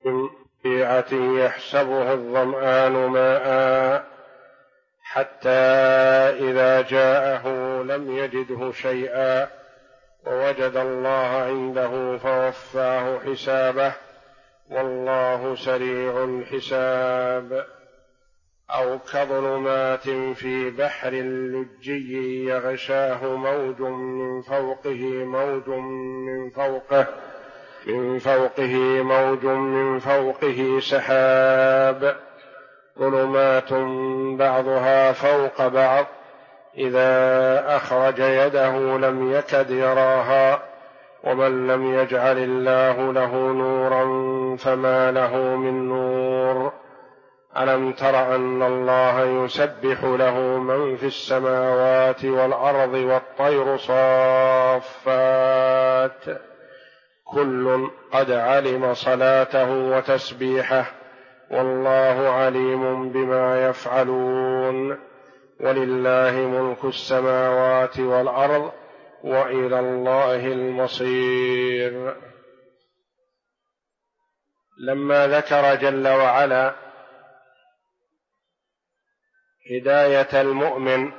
بقيعة يحسبه الظمآن ماء حتى إذا جاءه لم يجده شيئا ووجد الله عنده فوفاه حسابه والله سريع الحساب. أو كظلمات في بحر لجي يغشاه موج من فوقه سحاب ظلمات بعضها فوق بعض إذا أخرج يده لم يكد يراها ومن لم يجعل الله له نورا فما له من نور. ألم تر أن الله يسبح له من في السماوات والأرض والطير صافات كل قد علم صلاته وتسبيحه والله عليم بما يفعلون. ولله ملك السماوات والأرض وإلى الله المصير. لما ذكر جل وعلا هداية المؤمن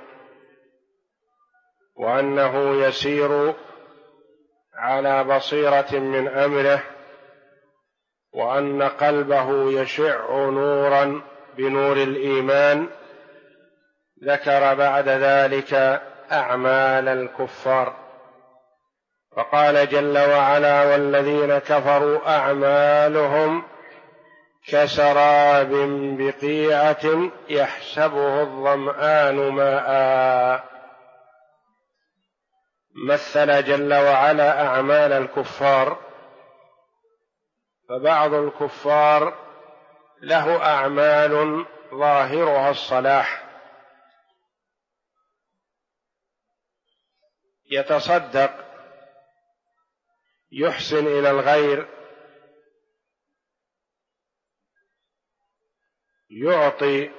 وأنه يسير على بصيرة من أمره وأن قلبه يشع نورا بنور الإيمان، ذكر بعد ذلك أعمال الكفار فقال جل وعلا والذين كفروا أعمالهم كسراب بقيعة يحسبه الظمآن ماء. مثل جل وعلا أعمال الكفار، فبعض الكفار له أعمال ظاهرها الصلاح، يتصدق، يحسن إلى الغير، يعطي،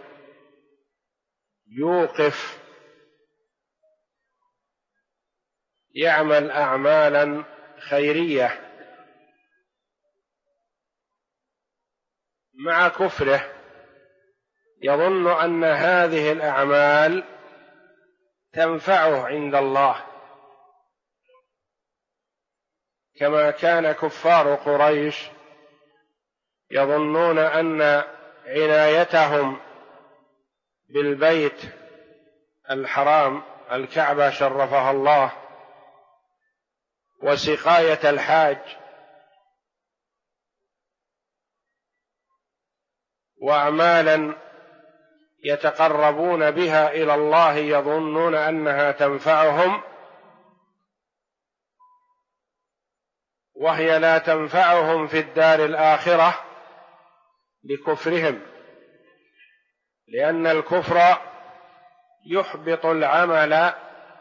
يوقف، يعمل أعمالا خيرية، مع كفره يظن أن هذه الأعمال تنفعه عند الله، كما كان كفار قريش يظنون أن عنايتهم بالبيت الحرام الكعبة شرفها الله وسقاية الحاج وأعمالا يتقربون بها إلى الله يظنون أنها تنفعهم وهي لا تنفعهم في الدار الآخرة لكفرهم، لأن الكفر يحبط العمل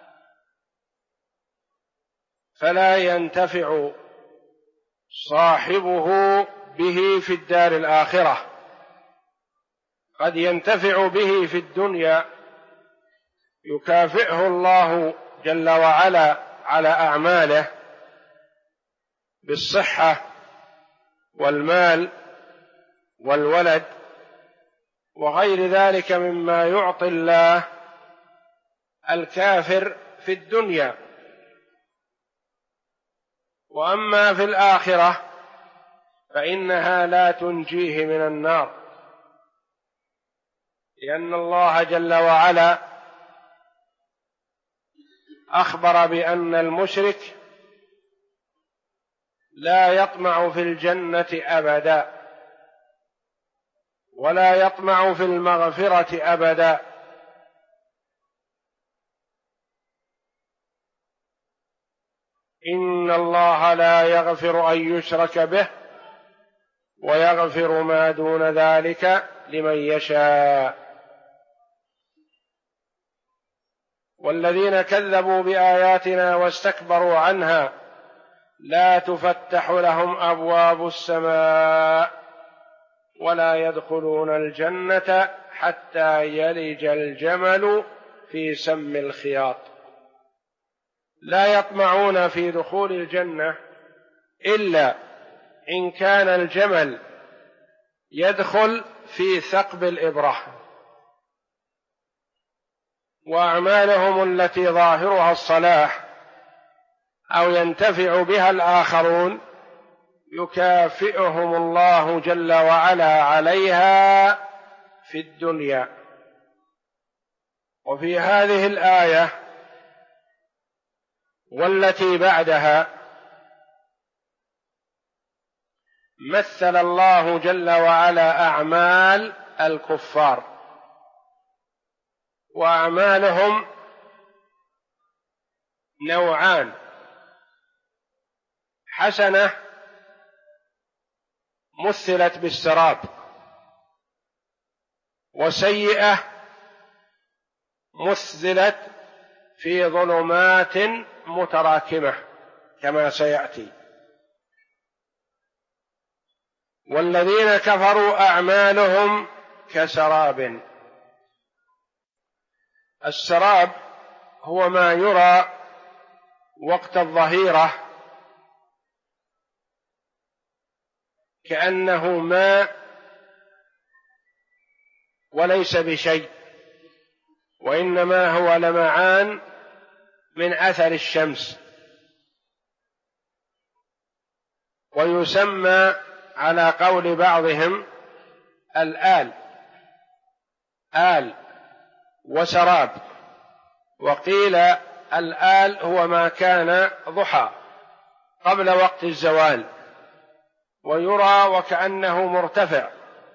فلا ينتفع صاحبه به في الدار الآخرة. قد ينتفع به في الدنيا، يكافئه الله جل وعلا على أعماله بالصحة والمال والولد وغير ذلك مما يعطي الله الكافر في الدنيا. وأما في الآخرة فإنها لا تنجيه من النار، لأن الله جل وعلا أخبر بأن المشرك لا يطمع في الجنة أبدا ولا يطمع في المغفرة أبدا، إن الله لا يغفر أن يشرك به ويغفر ما دون ذلك لمن يشاء. والذين كذبوا بآياتنا واستكبروا عنها لا تفتح لهم أبواب السماء ولا يدخلون الجنة حتى يلج الجمل في سم الخياط. لا يطمعون في دخول الجنة إلا إن كان الجمل يدخل في ثقب الإبرة، وأعمالهم التي ظاهرها الصلاح أو ينتفع بها الآخرون يكافئهم الله جل وعلا عليها في الدنيا. وفي هذه الآية والتي بعدها مثل الله جل وعلا أعمال الكفار، وأعمالهم نوعان: حسنة مثلت بالسراب، وسيئة مثلت في ظلمات متراكمة كما سيأتي. والذين كفروا أعمالهم كسراب. السراب هو ما يرى وقت الظهيرة كأنه ماء وليس بشيء، وإنما هو لمعان من أثر الشمس، ويسمى على قول بعضهم الآل، آل وسراب. وقيل الآل هو ما كان ضحى قبل وقت الزوال، ويرى وكأنه مرتفع،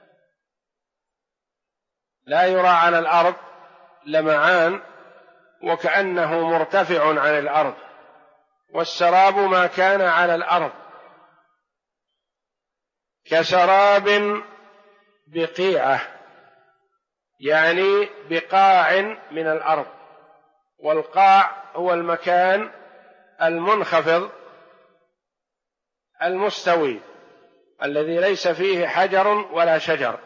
لا يرى على الأرض، لمعان وكأنه مرتفع عن الأرض. والسراب ما كان على الأرض، كسراب بقيعة، يعني بقاع من الأرض. والقاع هو المكان المنخفض المستوي الذي ليس فيه حجر ولا شجر.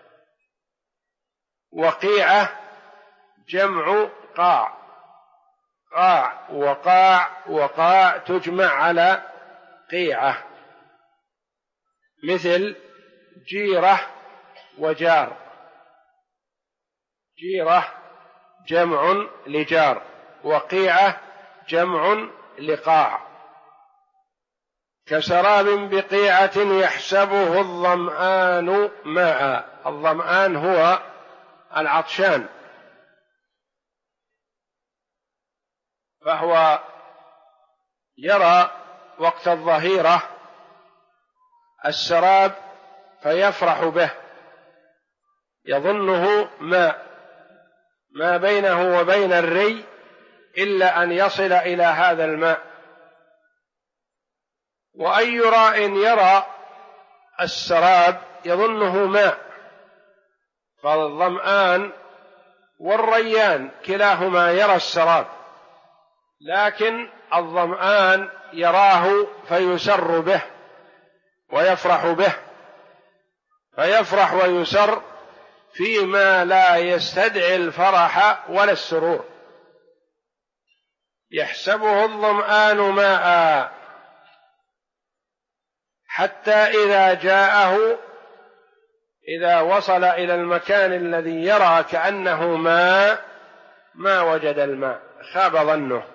وقيعة جمع قاع، قاع وقاع وقاع تجمع على قيعة، مثل جيرة وجار. جيرة جمع لجار، وقيعة جمع لقاع. كسراب بقيعة يحسبه الظمآن ماء. الظمآن هو العطشان، فهو يرى وقت الظهيرة السراب فيفرح به، يظنه ماء، ما بينه وبين الري إلا أن يصل إلى هذا الماء. وأي راء يرى السراب يظنه ماء، فالظمآن والريان كلاهما يرى السراب، لكن الظمآن يراه فيسر به ويفرح به، فيفرح ويسر فيما لا يستدعي الفرح ولا السرور. يحسبه الظمآن ماء حتى إذا جاءه، إذا وصل إلى المكان الذي يرى كأنه ماء ما وجد الماء، خاب ظنه،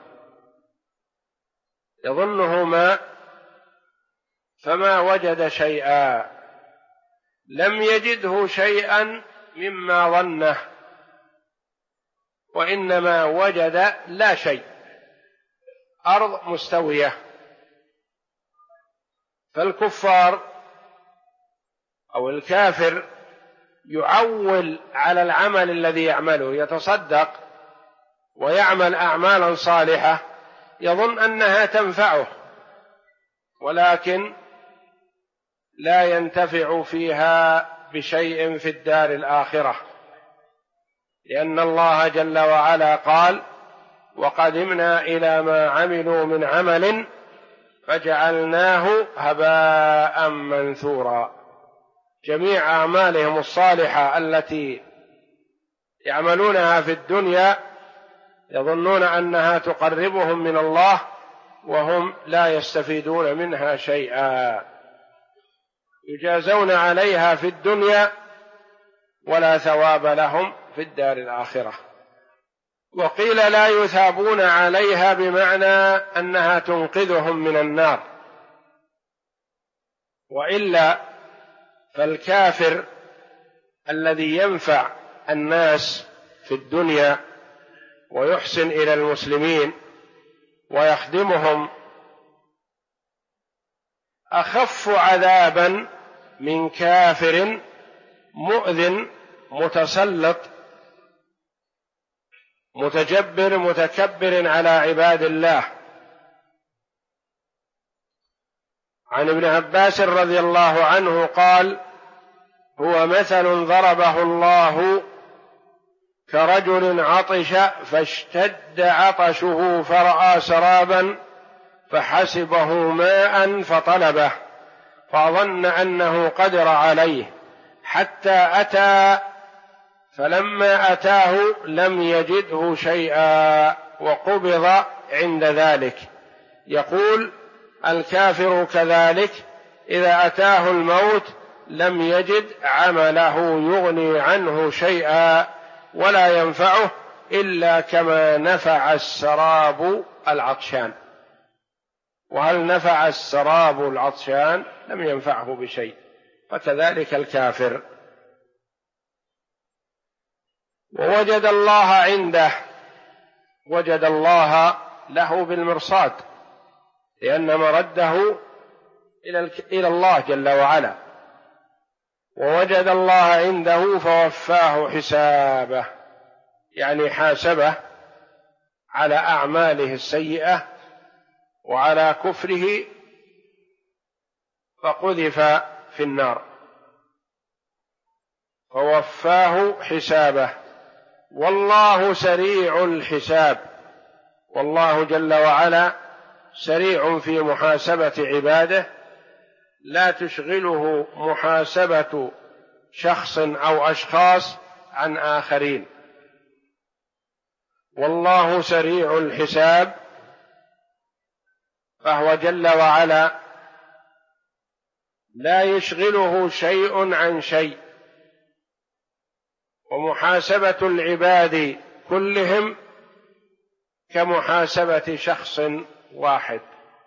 يظنه ماء فما وجد شيئا، لم يجده شيئا مما ظنه، وإنما وجد لا شيء، أرض مستوية. فالكفار أو الكافر يعول على العمل الذي يعمله، يتصدق ويعمل أعمالا صالحة يظن أنها تنفعه، ولكن لا ينتفع فيها بشيء في الدار الآخرة، لأن الله جل وعلا قال: وقدمنا إلى ما عملوا من عمل فجعلناه هباء منثورا. جميع أعمالهم الصالحة التي يعملونها في الدنيا يظنون أنها تقربهم من الله، وهم لا يستفيدون منها شيئا. يجازون عليها في الدنيا ولا ثواب لهم في الدار الآخرة. وقيل لا يثابون عليها بمعنى أنها تنقذهم من النار، وإلا فالكافر الذي ينفع الناس في الدنيا ويحسن إلى المسلمين ويخدمهم أخف عذابا من كافر مؤذن متسلط متجبر متكبر على عباد الله. عن ابن عباس رضي الله عنه قال: هو مثل ضربه الله كرجل عطش فاشتد عطشه فرأى سرابا فحسبه ماء فطلبه فظن أنه قدر عليه حتى أتى، فلما أتاه لم يجده شيئا وقبض عند ذلك. يقول الكافر كذلك إذا أتاه الموت لم يجد عمله يغني عنه شيئا ولا ينفعه إلا كما نفع السراب العطشان. وهل نفع السراب العطشان؟ لم ينفعه بشيء. فكذلك الكافر. ووجد الله عنده، وجد الله له بالمرصاد، لأن مرده إلى الله جل وعلا. ووجد الله عنده فوفاه حسابه، يعني حاسبه على أعماله السيئة وعلى كفره فقذف في النار، فوفاه حسابه. والله سريع الحساب، والله جل وعلا سريع في محاسبة عباده، لا تشغله محاسبة شخص أو أشخاص عن آخرين. والله سريع الحساب، فهو جل وعلا لا يشغله شيء عن شيء، ومحاسبة العباد كلهم كمحاسبة شخص واحد.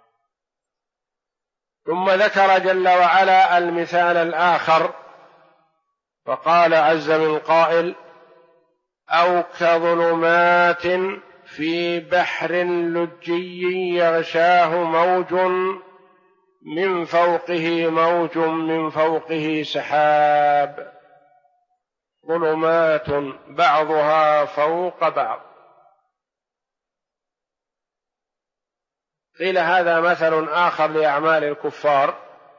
ثم ذكر جل وعلا المثال الآخر فقال عز من قائل: أو كظلمات في بحر لجي يغشاه موج من فوقه موج من فوقه سحاب ظلمات بعضها فوق بعض. قيل هذا مثل آخر لأعمال الكفار،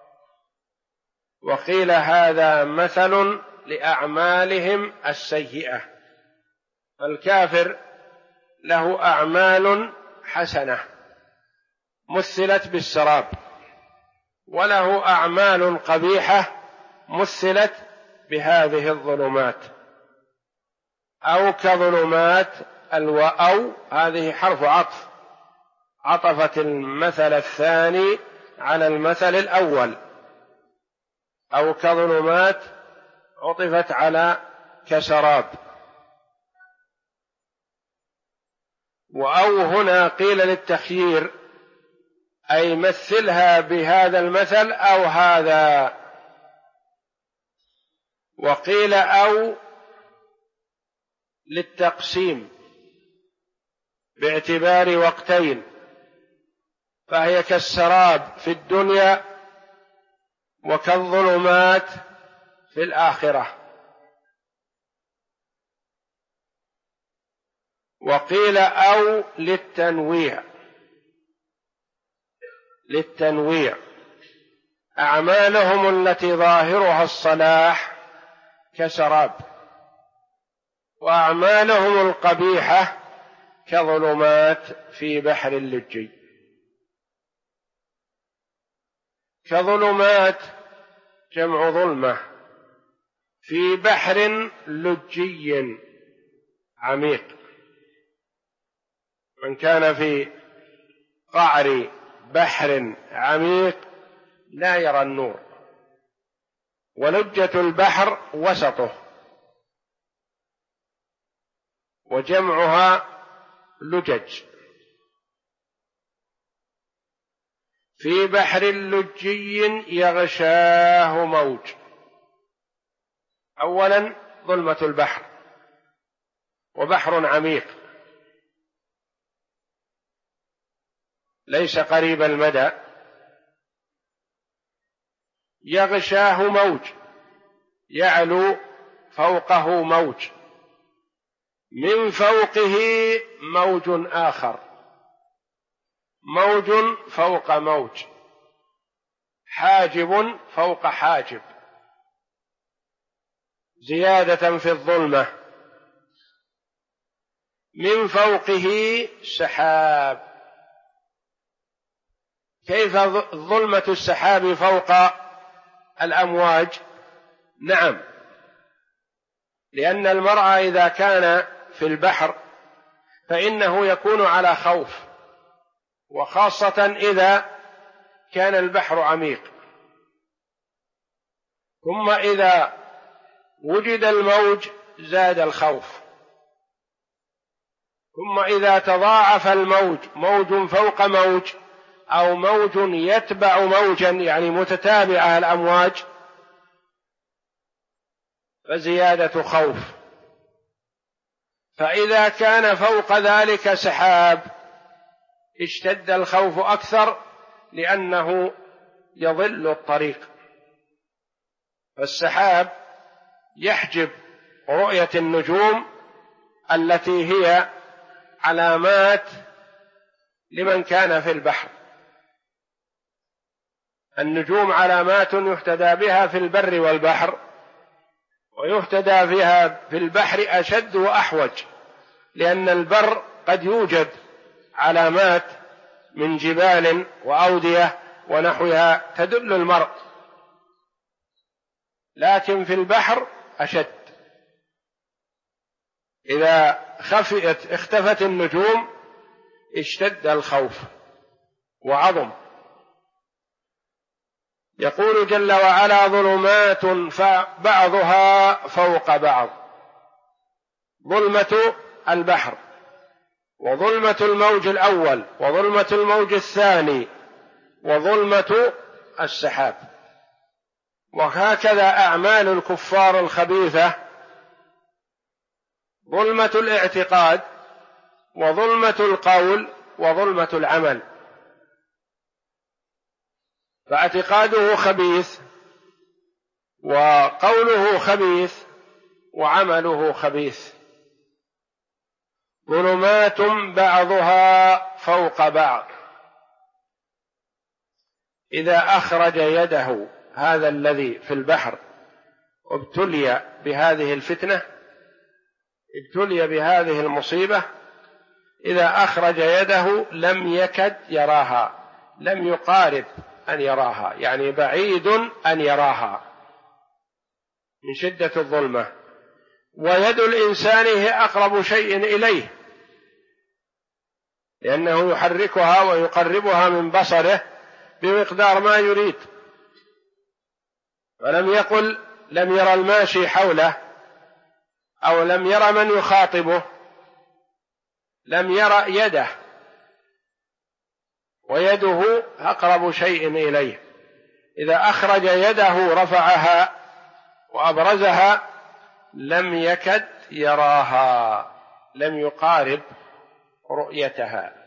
وقيل هذا مثل لأعمالهم السيئة. فالكافر له أعمال حسنة مثلت بالسراب، وله أعمال قبيحة مثلت بهذه الظلمات. أو كظلمات أو هذه حرف عطف، عطفت المثل الثاني على المثل الأول. أو كظلمات عطفت على كسراب. وأو هنا قيل للتخيير، أي مثلها بهذا المثل أو هذا. وقيل أو للتقسيم باعتبار وقتين، فهي كالسراب في الدنيا وكالظلمات في الآخرة. وقيل أو للتنويع، أعمالهم التي ظاهرها الصلاح كسراب، وأعمالهم القبيحة كظلمات في بحر اللجي. كظلمات جمع ظلمة في بحر لجي عميق. من كان في قعر بحر عميق لا يرى النور، ولجة البحر وسطه، وجمعها لجج. في بحر لجي يغشاه موج. أولا ظلمة البحر، وبحر عميق ليس قريب المدى، يغشاه موج، يعلو فوقه موج، من فوقه موج آخر، موج فوق موج، حاجب فوق حاجب، زيادة في الظلمة. من فوقه سحاب. كيف ظلمة السحاب فوق الأمواج؟ نعم، لأن المرء إذا كان في البحر فإنه يكون على خوف، وخاصة إذا كان البحر عميق. ثم إذا وجد الموج زاد الخوف. ثم إذا تضاعف الموج، موج فوق موج أو موج يتبع موجا، يعني متتابعة الأمواج، فزيادة خوف. فإذا كان فوق ذلك سحاب اشتد الخوف أكثر، لأنه يضل الطريق. فالسحاب يحجب رؤية النجوم التي هي علامات لمن كان في البحر. النجوم علامات يهتدى بها في البر والبحر، ويهتدى بها في البحر أشد وأحوج، لأن البر قد يوجد علامات من جبال وأودية ونحوها تدل المرء، لكن في البحر أشد. إذا اختفت النجوم اشتد الخوف وعظم. يقول جل وعلا: ظلمات بعضها فوق بعض. ظلمة البحر، وظلمة الموج الأول، وظلمة الموج الثاني، وظلمة السحاب. وهكذا أعمال الكفار الخبيثة: ظلمة الاعتقاد، وظلمة القول، وظلمة العمل. فاعتقاده خبيث، وقوله خبيث، وعمله خبيث. ظلمات بعضها فوق بعض. إذا أخرج يده هذا الذي في البحر ابتلي بهذه الفتنة، ابتلي بهذه المصيبة، إذا أخرج يده لم يكد يراها، لم يقارب أن يراها، يعني بعيد أن يراها من شدة الظلمة. ويد الإنسان هي أقرب شيء إليه، لأنه يحركها ويقربها من بصره بمقدار ما يريد. ولم يقل لم يرى الماشي حوله، أو لم يرى من يخاطبه، لم يرى يده، ويده أقرب شيء إليه. إذا أخرج يده رفعها وأبرزها لم يكد يراها، لم يقارب رؤيتها.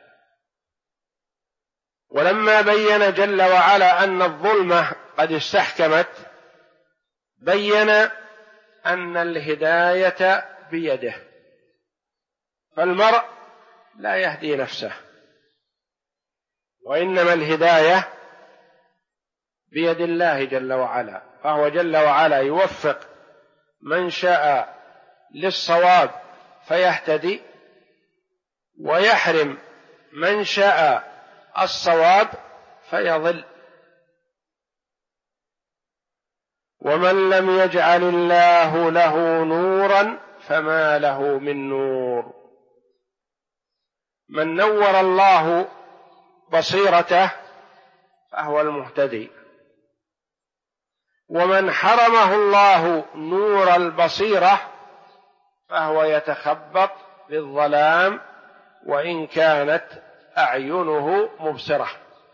ولما بين جل وعلا أن الظلمة قد استحكمت، بين أن الهداية بيده، فالمرء لا يهدي نفسه، وإنما الهداية بيد الله جل وعلا. فهو جل وعلا يوفق من شاء للصواب فيهتدي، ويحرم من شاء الصواب فيضل. ومن لم يجعل الله له نورا فما له من نور. من نور الله بصيرته فهو المهتدي، ومن حرمه الله نور البصيرة فهو يتخبط بالظلام وإن كانت أعينه مبصرة.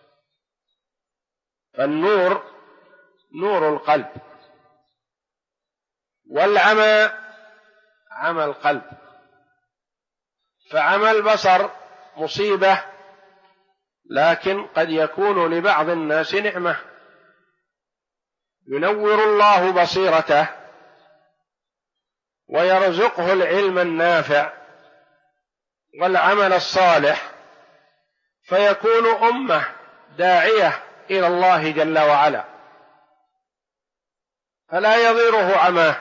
فالنور نور القلب، والعمى عمى القلب. فعمى البصر مصيبة، لكن قد يكون لبعض الناس نعمة، ينور الله بصيرته ويرزقه العلم النافع والعمل الصالح، فيكون أمة داعية إلى الله جل وعلا، فلا يضيره عماه،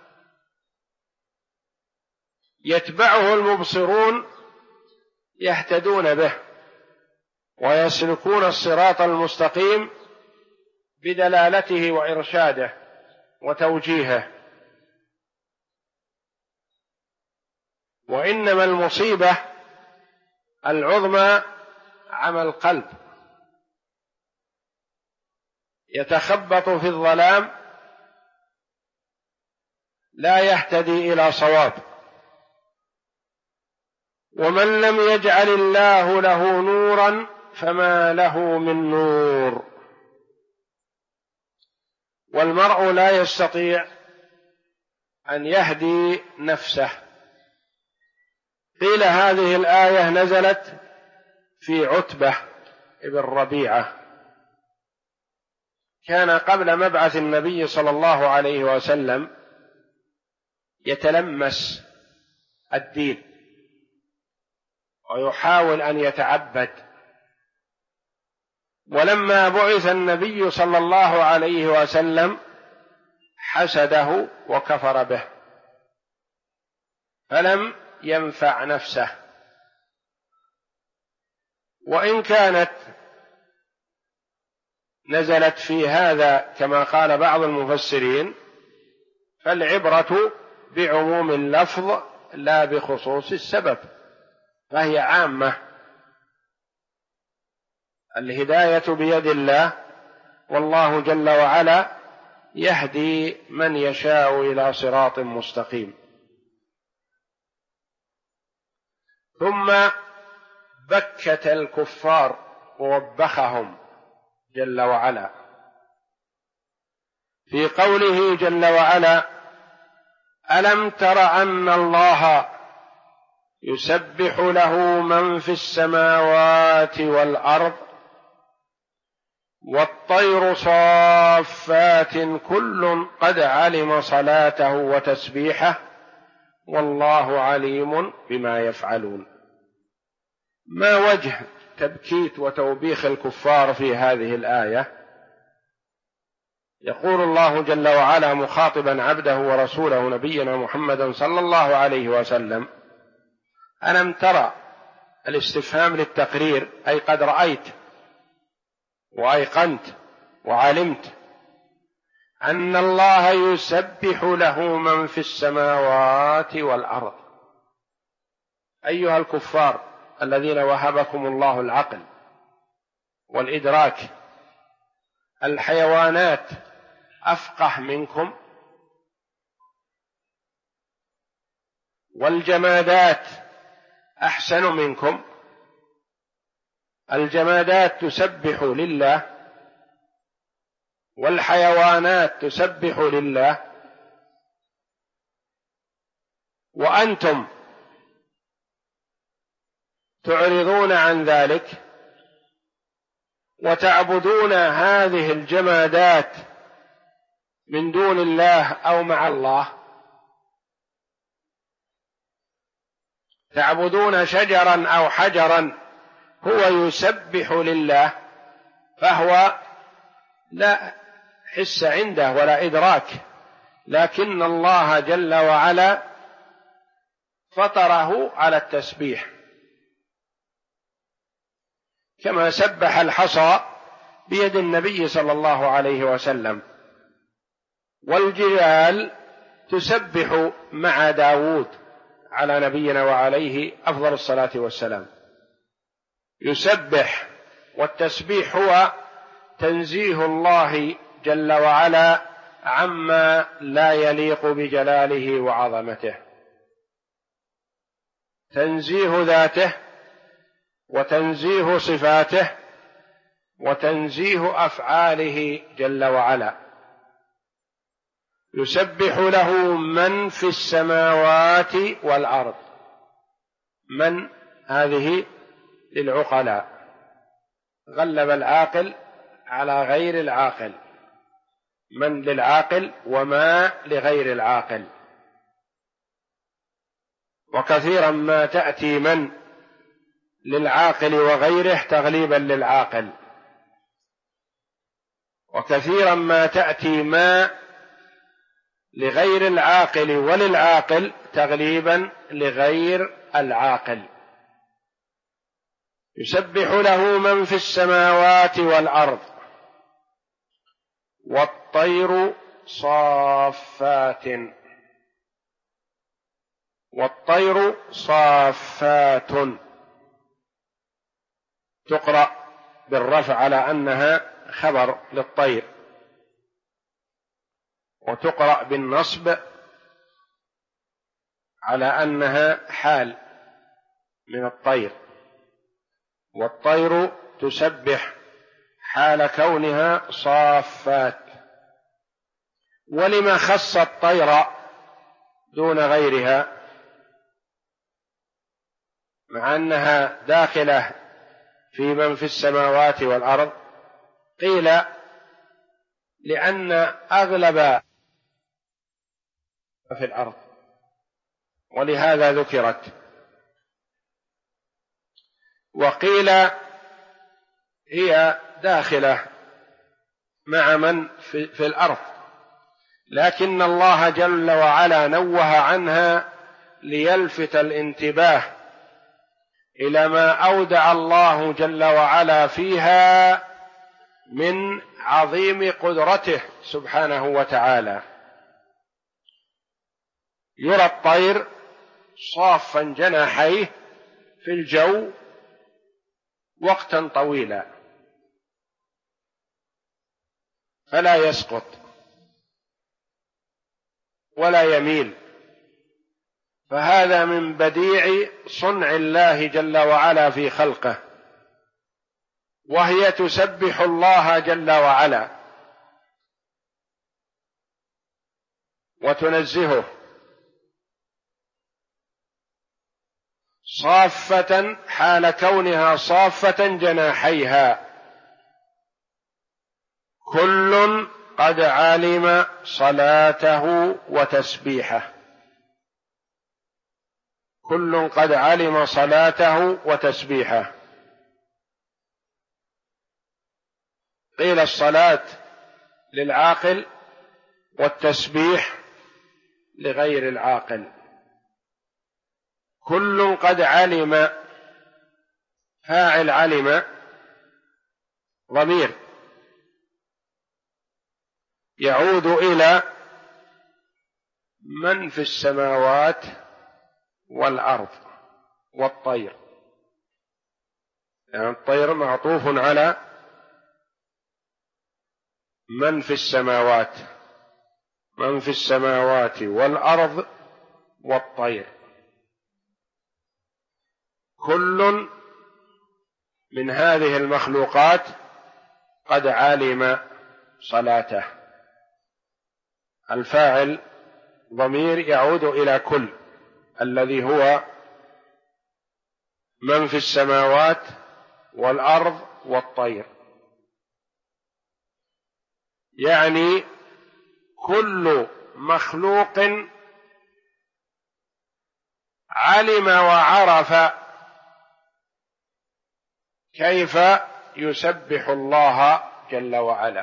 يتبعه المبصرون يهتدون به ويسلكون الصراط المستقيم بدلالته وإرشاده وتوجيهه. وإنما المصيبة العظمى عمى القلب، يتخبط في الظلام لا يهتدي إلى صواب. ومن لم يجعل الله له نورا فما له من نور. والمرء لا يستطيع أن يهدي نفسه. قيل هذه الآية نزلت في عتبة ابن ربيعة، كان قبل مبعث النبي صلى الله عليه وسلم يتلمس الدين ويحاول أن يتعبد، ولما بعث النبي صلى الله عليه وسلم حسده وكفر به فلم ينفع نفسه. وإن كانت نزلت في هذا كما قال بعض المفسرين، فالعبرة بعموم اللفظ لا بخصوص السبب، فهي عامة. الهداية بيد الله، والله جل وعلا يهدي من يشاء إلى صراط مستقيم. ثم بكت الكفار ووبخهم جل وعلا في قوله جل وعلا: ألم تر أن الله يسبح له من في السماوات والأرض والطير صافات كل قد علم صلاته وتسبيحه والله عليم بما يفعلون. ما وجه تبكيت وتوبيخ الكفار في هذه الآية؟ يقول الله جل وعلا مخاطبا عبده ورسوله نبينا محمدا صلى الله عليه وسلم: ألم ترى، الاستفهام للتقرير، أي قد رأيت وأيقنت وعلمت أن الله يسبح له من في السماوات والأرض. أيها الكفار الذين وهبكم الله العقل والإدراك، الحيوانات أفقه منكم، والجمادات أحسن منكم. الجمادات تسبح لله والحيوانات تسبح لله، وأنتم تعرضون عن ذلك وتعبدون هذه الجمادات من دون الله أو مع الله. تعبدون شجرا أو حجرا هو يسبح لله، فهو لا حس عنده ولا إدراك، لكن الله جل وعلا فطره على التسبيح، كما سبح الحصى بيد النبي صلى الله عليه وسلم. والجبال تسبح مع داود على نبينا وعليه أفضل الصلاة والسلام، يسبح، والتسبيح هو تنزيه الله جل وعلا عما لا يليق بجلاله وعظمته، تنزيه ذاته وتنزيه صفاته وتنزيه أفعاله جل وعلا. يسبح له من في السماوات والأرض. من هذه للعقلاء، غلب العاقل على غير العاقل، من للعاقل وما لغير العاقل. وكثيرا ما تأتي من للعاقل وغيره تغليبا للعاقل، وكثيرا ما تأتي ما لغير العاقل وللعاقل تغليبا لغير العاقل. يسبح له من في السماوات والأرض والطير صافات. والطير صافات تقرأ بالرفع على أنها خبر للطير، وتقرأ بالنصب على أنها حال من الطير. والطير تسبح حال كونها صافات. ولما خص الطير دون غيرها مع أنها داخلة في من في السماوات والأرض؟ قيل لأن أغلب في الأرض ولهذا ذكرت. وقيل هي داخلة مع من في الأرض، لكن الله جل وعلا نوه عنها ليلفت الانتباه إلى ما أودع الله جل وعلا فيها من عظيم قدرته سبحانه وتعالى. يرى الطير صافا جناحيه في الجو وقتا طويلا فلا يسقط ولا يميل، فهذا من بديع صنع الله جل وعلا في خلقه. وهي تسبح الله جل وعلا وتنزهه صافة حال كونها صافة جناحيها. كل قد علم صلاته وتسبيحه. كل قد علم صلاته وتسبيحه. قيل الصلاة للعاقل والتسبيح لغير العاقل. كل قد علم، فاعل علم ضمير يعود إلى من في السماوات والأرض والطير، يعني الطير معطوف على من في السماوات، من في السماوات والأرض والطير. كل من هذه المخلوقات قد علم صلاته. الفاعل ضمير يعود إلى كل الذي هو من في السماوات والأرض والطير، يعني كل مخلوق علم وعرف كيف يسبح الله جل وعلا.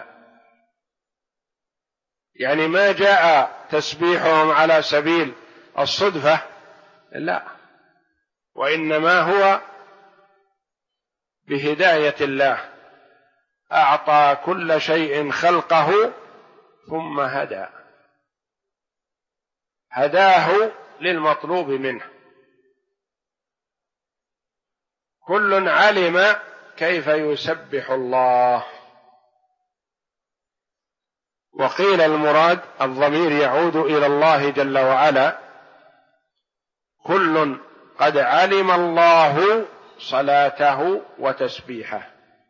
يعني ما جاء تسبيحهم على سبيل الصدفة، لا، وإنما هو بهداية الله. أعطى كل شيء خلقه ثم هداه للمطلوب منه. كل علم كيف يسبح الله. وقيل المراد الضمير يعود إلى الله جل وعلا، كل قد علم الله صلاته وتسبيحه.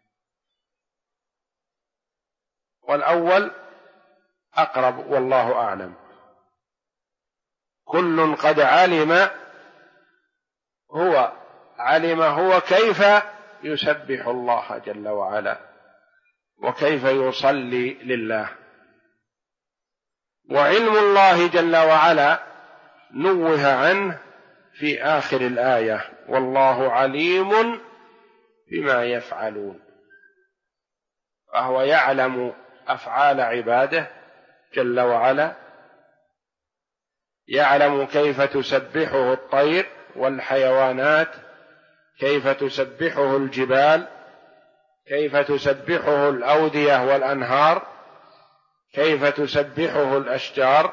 والأول أقرب والله أعلم. كل قد علم، هو كيف يسبح الله جل وعلا وكيف يصلي لله. وعلم الله جل وعلا نوه عنه في آخر الآية: والله عليم بما يفعلون. فهو يعلم أفعال عباده جل وعلا، يعلم كيف تسبحه الطير والحيوانات، كيف تسبحه الجبال، كيف تسبحه الأودية والأنهار، كيف تسبحه الأشجار.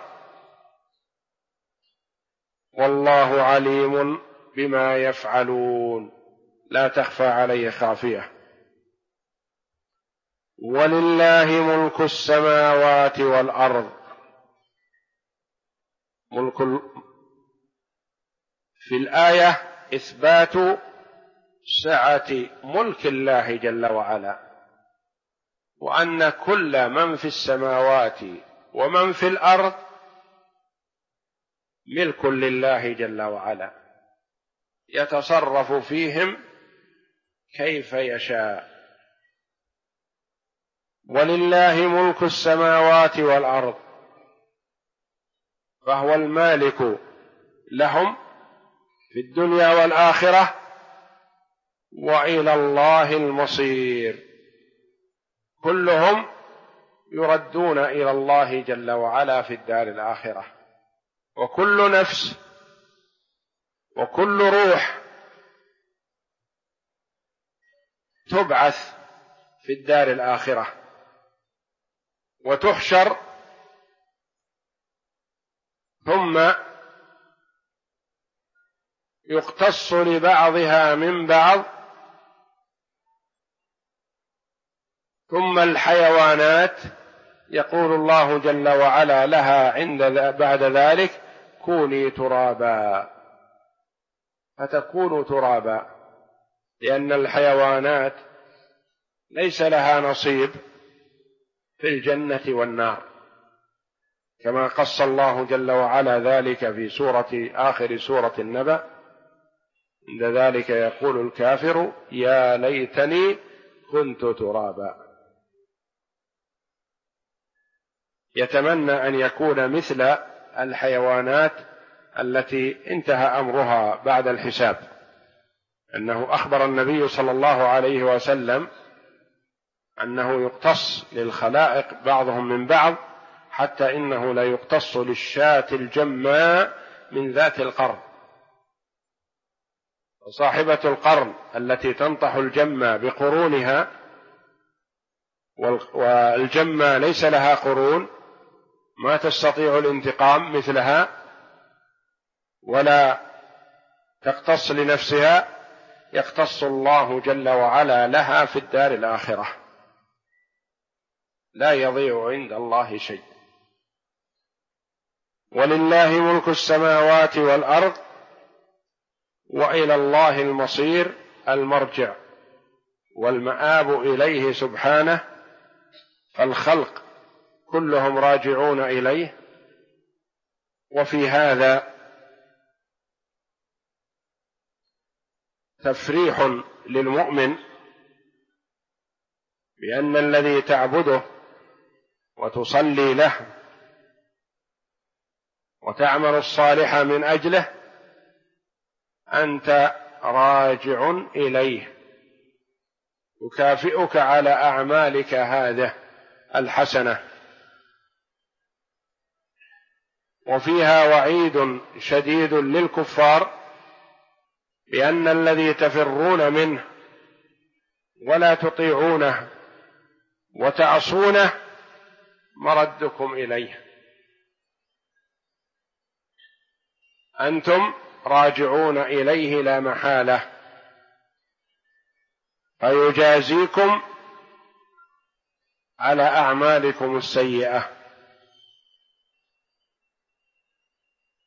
والله عليم بما يفعلون، لا تخفى عليه خافية. ولله ملك السماوات والأرض. في الآية إثبات سعة ملك الله جل وعلا، وأن كل من في السماوات ومن في الأرض ملك لله جل وعلا، يتصرف فيهم كيف يشاء. ولله ملك السماوات والأرض، فهو المالك لهم في الدنيا والآخرة، وإلى الله المصير. كلهم يردون إلى الله جل وعلا في الدار الآخرة، وكل نفس وكل روح تبعث في الدار الآخرة وتحشر، ثم يقتص لبعضها من بعض، ثم الحيوانات يقول الله جل وعلا لها بعد ذلك: كوني ترابا، فتكون ترابا، لأن الحيوانات ليس لها نصيب في الجنة والنار، كما قص الله جل وعلا ذلك في آخر سورة النبأ: عند ذلك يقول الكافر يا ليتني كنت ترابا. يتمنى أن يكون مثل الحيوانات التي انتهى أمرها بعد الحساب، أنه أخبر النبي صلى الله عليه وسلم أنه يقتص للخلائق بعضهم من بعض، حتى إنه لا يقتص للشاة الجماء من ذات القرن. صاحبة القرن التي تنطح الجمة بقرونها، والجمة ليس لها قرون، ما تستطيع الانتقام مثلها ولا تقتص لنفسها، يقتص الله جل وعلا لها في الدار الآخرة، لا يضيع عند الله شيء. ولله ملك السماوات والأرض وإلى الله المصير، المرجع والمآب إليه سبحانه، فالخلق كلهم راجعون إليه. وفي هذا تفريح للمؤمن بأن الذي تعبده وتصلي له وتعمل الصالح من أجله أنت راجع إليه، يكافئك على أعمالك هذه الحسنة. وفيها وعيد شديد للكفار بأن الذي تفرون منه ولا تطيعونه وتعصونه مردكم إليه، أنتم راجعون إليه لا محالة، فيجازيكم على أعمالكم السيئة.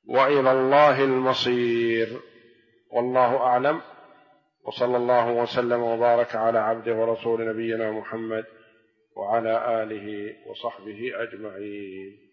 وإلى الله المصير. والله أعلم، وصلى الله وسلم وبارك على عبده ورسول نبينا محمد وعلى آله وصحبه أجمعين.